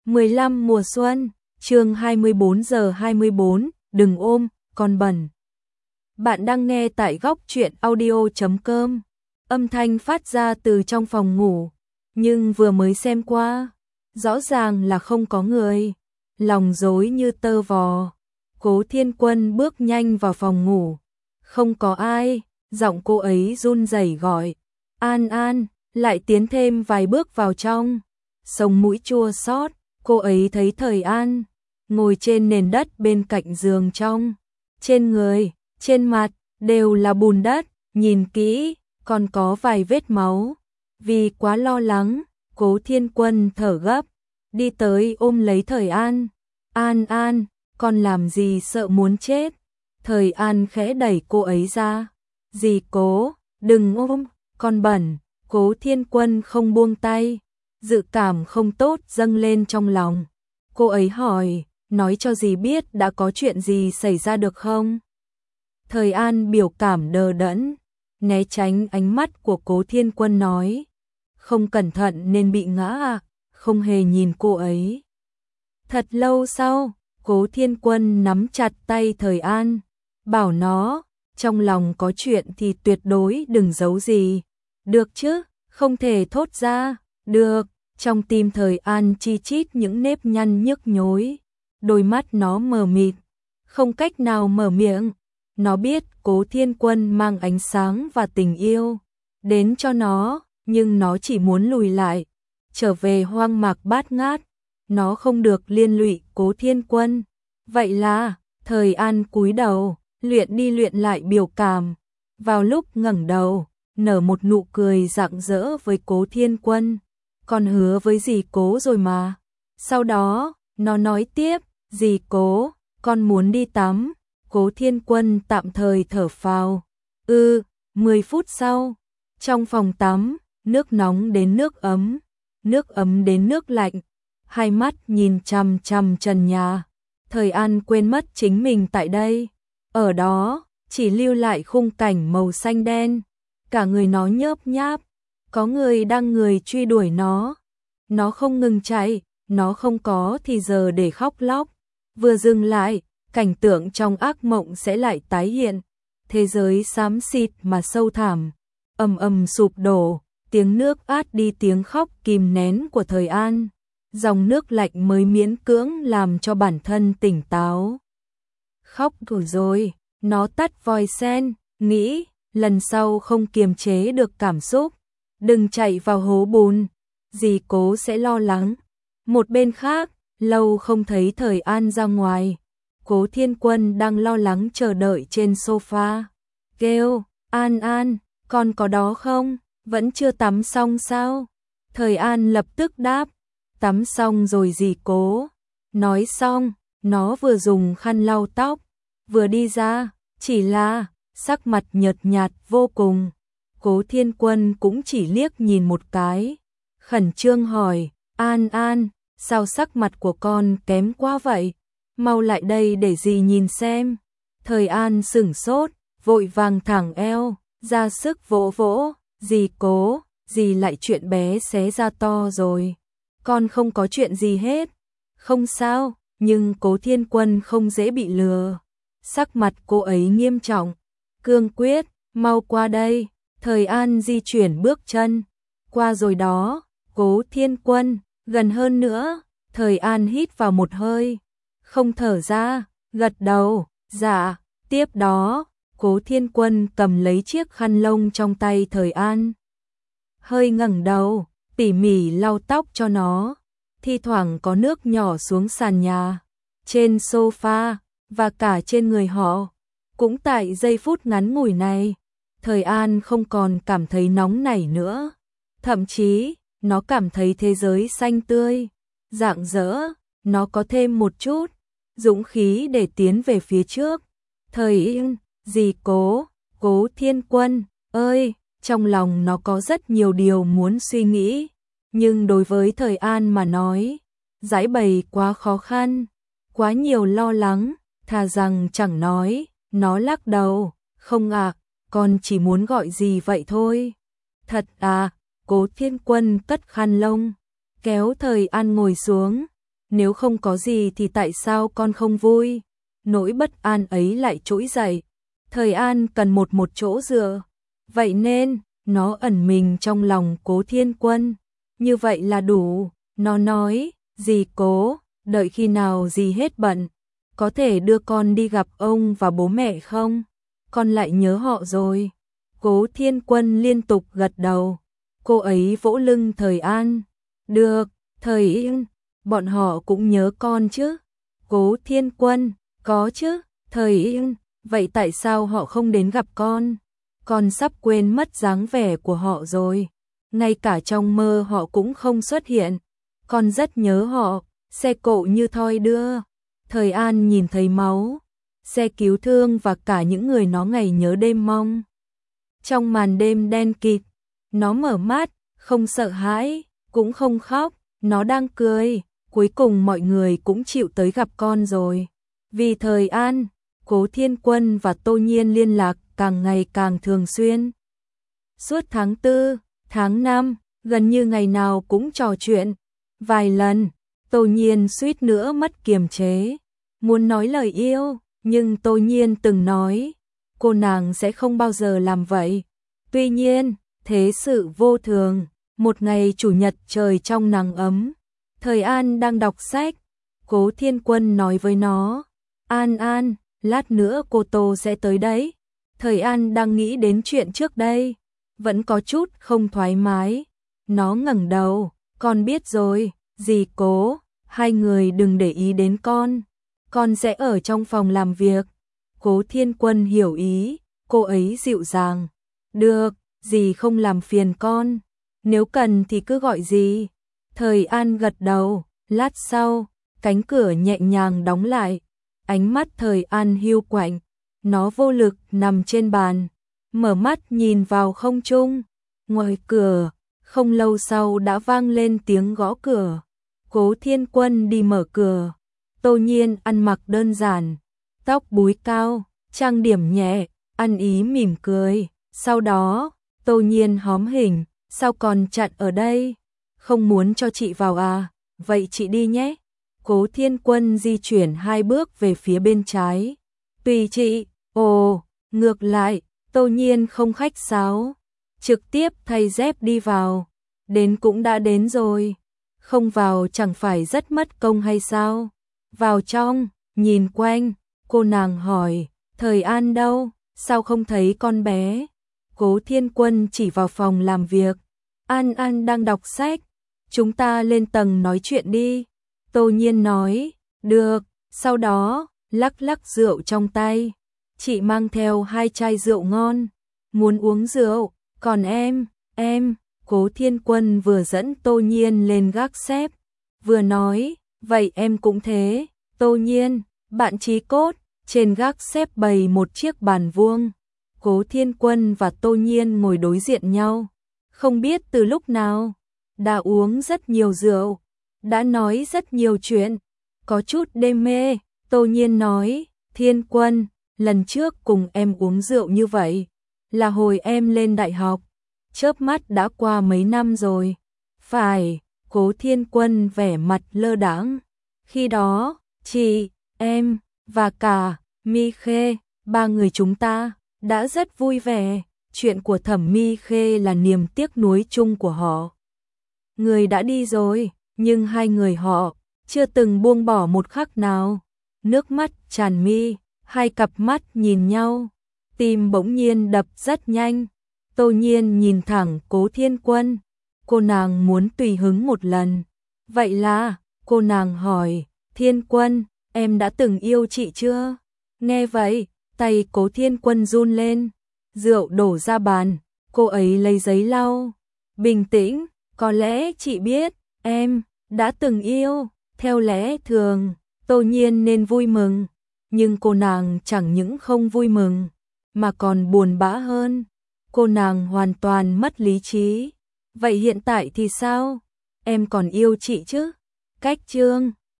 15 mùa xuân, chương 24 giờ 24, đừng ôm, con bẩn. Bạn đang nghe tại góc truyện audio.com. Âm thanh phát ra từ trong phòng ngủ, nhưng vừa mới xem qua, rõ ràng là không có người. Lòng rối như tơ vò, Cố Thiên Quân bước nhanh vào phòng ngủ. Không có ai, giọng cô ấy run rẩy gọi. An An, lại tiến thêm vài bước vào trong. Sống mũi chua xót, cô ấy thấy Thời An ngồi trên nền đất bên cạnh giường trong. Trên người, trên mặt, đều là bùn đất, nhìn kỹ, còn có vài vết máu. Vì quá lo lắng, Cố Thiên Quân thở gấp, đi tới ôm lấy Thời An. An An, con làm gì sợ muốn chết. Thời An khẽ đẩy cô ấy ra. Dì Cố, đừng ôm, con bẩn. Cố Thiên Quân không buông tay, dự cảm không tốt dâng lên trong lòng. Cô ấy hỏi, nói cho dì biết đã có chuyện gì xảy ra được không? Thời An biểu cảm đờ đẫn, né tránh ánh mắt của Cố Thiên Quân nói, không cẩn thận nên bị ngã à, không hề nhìn cô ấy. Thật lâu sau, Cố Thiên Quân nắm chặt tay Thời An, bảo nó, trong lòng có chuyện thì tuyệt đối đừng giấu gì. Được chứ, không thể thốt ra, được. Trong tim Thời An chi chít những nếp nhăn nhức nhối, đôi mắt nó mờ mịt, không cách nào mở miệng. Nó biết Cố Thiên Quân mang ánh sáng và tình yêu đến cho nó, nhưng nó chỉ muốn lùi lại, trở về hoang mạc bát ngát. Nó không được liên lụy Cố Thiên Quân. Vậy là, Thời An cúi đầu, luyện đi luyện lại biểu cảm. Vào lúc ngẩng đầu, nở một nụ cười rạng rỡ với Cố Thiên Quân. Con hứa với dì Cố rồi mà. Sau đó, nó nói tiếp, dì Cố, con muốn đi tắm. Cố Thiên Quân tạm thời thở phào. 10 phút sau, trong phòng tắm, nước nóng đến nước ấm đến nước lạnh. Hai mắt nhìn chằm chằm trần nhà. Thời An quên mất chính mình tại đây. Ở đó, chỉ lưu lại khung cảnh màu xanh đen. Cả người nó nhớp nháp. Có người đang truy đuổi nó. Nó không ngừng chạy, nó không có thì giờ để khóc lóc. Vừa dừng lại, cảnh tượng trong ác mộng sẽ lại tái hiện. Thế giới xám xịt mà sâu thẳm, ầm ầm sụp đổ, tiếng nước át đi tiếng khóc kìm nén của Thời An. Dòng nước lạnh mới miễn cưỡng làm cho bản thân tỉnh táo. Khóc đủ rồi, nó tắt vòi sen, nghĩ, lần sau không kiềm chế được cảm xúc. Đừng chạy vào hố bùn, dì Cố sẽ lo lắng. Một bên khác, lâu không thấy Thời An ra ngoài. Cố Thiên Quân đang lo lắng chờ đợi trên sofa. Kêu, An An, con có đó không? Vẫn chưa tắm xong sao? Thời An lập tức đáp, tắm xong rồi dì Cố. Nói xong, nó vừa dùng khăn lau tóc, vừa đi ra, chỉ là sắc mặt nhợt nhạt vô cùng. Cố Thiên Quân cũng chỉ liếc nhìn một cái, khẩn trương hỏi, An An, sao sắc mặt của con kém quá vậy? Mau lại đây để dì nhìn xem. Thời An sửng sốt, vội vàng thẳng eo, ra sức vỗ vỗ, dì Cố, dì lại chuyện bé xé ra to rồi. Con không có chuyện gì hết. Không sao, nhưng Cố Thiên Quân không dễ bị lừa. Sắc mặt cô ấy nghiêm trọng, cương quyết, mau qua đây. Thời An di chuyển bước chân, qua rồi đó. Cố Thiên Quân, gần hơn nữa. Thời An hít vào một hơi, không thở ra, gật đầu, dạ. Tiếp đó, Cố Thiên Quân cầm lấy chiếc khăn lông trong tay Thời An, hơi ngẩng đầu, tỉ mỉ lau tóc cho nó. Thi thoảng có nước nhỏ xuống sàn nhà, trên sofa, và cả trên người họ. Cũng tại giây phút ngắn ngủi này, Thời An không còn cảm thấy nóng nảy nữa. Thậm chí, nó cảm thấy thế giới xanh tươi, rạng rỡ. Nó có thêm một chút dũng khí để tiến về phía trước. Dì Cố, Cố Thiên Quân ơi, trong lòng nó có rất nhiều điều muốn suy nghĩ. Nhưng đối với Thời An mà nói, giải bày quá khó khăn, quá nhiều lo lắng, thà rằng chẳng nói. Nó lắc đầu, không ạ, con chỉ muốn gọi dì vậy thôi. Thật à? Cố Thiên Quân cất khăn lông, kéo Thời An ngồi xuống. nếu không có gì thì tại sao con không vui? Nỗi bất an ấy lại trỗi dậy. Thời An cần một chỗ dựa, vậy nên nó ẩn mình trong lòng Cố Thiên Quân. Như vậy là đủ. Nó nói, dì Cố, đợi khi nào dì hết bận, có thể đưa con đi gặp ông và bố mẹ không? Con lại nhớ họ rồi. Cố Thiên Quân liên tục gật đầu. Cô ấy vỗ lưng Thời An. Được, Thời Yên, bọn họ cũng nhớ con chứ? Cố Thiên Quân, có chứ, Thời Yên, vậy tại sao họ không đến gặp con? Con sắp quên mất dáng vẻ của họ rồi. Ngay cả trong mơ họ cũng không xuất hiện. Con rất nhớ họ, xe cộ như thoi đưa. Thời An nhìn thấy máu, xe cứu thương và cả những người nó ngày nhớ đêm mong. Trong màn đêm đen kịt, nó mở mắt, không sợ hãi, cũng không khóc, nó đang cười. Cuối cùng mọi người cũng chịu tới gặp con rồi. Vì Thời An, Cố Thiên Quân và Tô Nhiên liên lạc càng ngày càng thường xuyên. Suốt tháng 4, tháng 5, gần như ngày nào cũng trò chuyện. Vài lần, Tô Nhiên suýt nữa mất kiềm chế, muốn nói lời yêu, nhưng Tô Nhiên từng nói, cô nàng sẽ không bao giờ làm vậy. Tuy nhiên, thế sự vô thường, một ngày chủ nhật trời trong nắng ấm, Thời An đang đọc sách, Cố Thiên Quân nói với nó, An, lát nữa cô Tô sẽ tới đấy. Thời An đang nghĩ đến chuyện trước đây, vẫn có chút không thoải mái. Nó ngẩng đầu, con biết rồi, dì Cố, hai người đừng để ý đến con sẽ ở trong phòng làm việc. Cố Thiên Quân hiểu ý, cô ấy dịu dàng, được, dì không làm phiền con, nếu cần thì cứ gọi dì. Thời An gật đầu, lát sau, cánh cửa nhẹ nhàng đóng lại, ánh mắt Thời An hiu quạnh, nó vô lực nằm trên bàn, mở mắt nhìn vào không trung. Ngoài cửa, không lâu sau đã vang lên tiếng gõ cửa. Cố Thiên Quân đi mở cửa. Tô Nhiên ăn mặc đơn giản, tóc búi cao, trang điểm nhẹ, ăn ý mỉm cười. Sau đó, Tô Nhiên hóm hỉnh, sao còn chặn ở đây? Không muốn cho chị vào à? Vậy chị đi nhé. Cố Thiên Quân di chuyển 2 bước về phía bên trái. Tùy chị. Ồ, ngược lại, Tô Nhiên không khách sáo, trực tiếp thay dép đi vào. Đến cũng đã đến rồi, không vào chẳng phải rất mất công hay sao? Vào trong, nhìn quanh, cô nàng hỏi, Thời An đâu, sao không thấy con bé? Cố Thiên Quân chỉ vào phòng làm việc. An đang đọc sách, chúng ta lên tầng nói chuyện đi. Tô Nhiên nói, được, sau đó, lắc lắc rượu trong tay. Chị mang theo 2 chai rượu ngon, muốn uống rượu, còn em, Cố Thiên Quân vừa dẫn Tô Nhiên lên gác xếp, vừa nói, vậy em cũng thế. Tô Nhiên, bạn chí cốt, trên gác xếp bày một chiếc bàn vuông. Cố Thiên Quân và Tô Nhiên ngồi đối diện nhau, không biết từ lúc nào, đã uống rất nhiều rượu, đã nói rất nhiều chuyện, có chút đê mê. Tô Nhiên nói, Thiên Quân, lần trước cùng em uống rượu như vậy, là hồi em lên đại học, chớp mắt đã qua mấy năm rồi. Phải, Cố Thiên Quân vẻ mặt lơ đãng. Khi đó, chị, em, và cả Mi Khê, 3 người chúng ta, đã rất vui vẻ. Chuyện của Thẩm Mi Khê là niềm tiếc nuối chung của họ. Người đã đi rồi, nhưng 2 người họ chưa từng buông bỏ một khắc nào. Nước mắt tràn mi, 2 cặp mắt nhìn nhau, tim bỗng nhiên đập rất nhanh. Tô Nhiên nhìn thẳng Cố Thiên Quân, cô nàng muốn tùy hứng một lần. Vậy là, cô nàng hỏi, Thiên Quân, em đã từng yêu chị chưa? Nghe vậy, tay Cố Thiên Quân run lên, rượu đổ ra bàn, cô ấy lấy giấy lau. Bình tĩnh, có lẽ chị biết, em đã từng yêu, theo lẽ thường, Tô Nhiên nên vui mừng, nhưng cô nàng chẳng những không vui mừng, mà còn buồn bã hơn. Cô nàng hoàn toàn mất lý trí. Vậy hiện tại thì sao? Em còn yêu chị chứ? Cách chương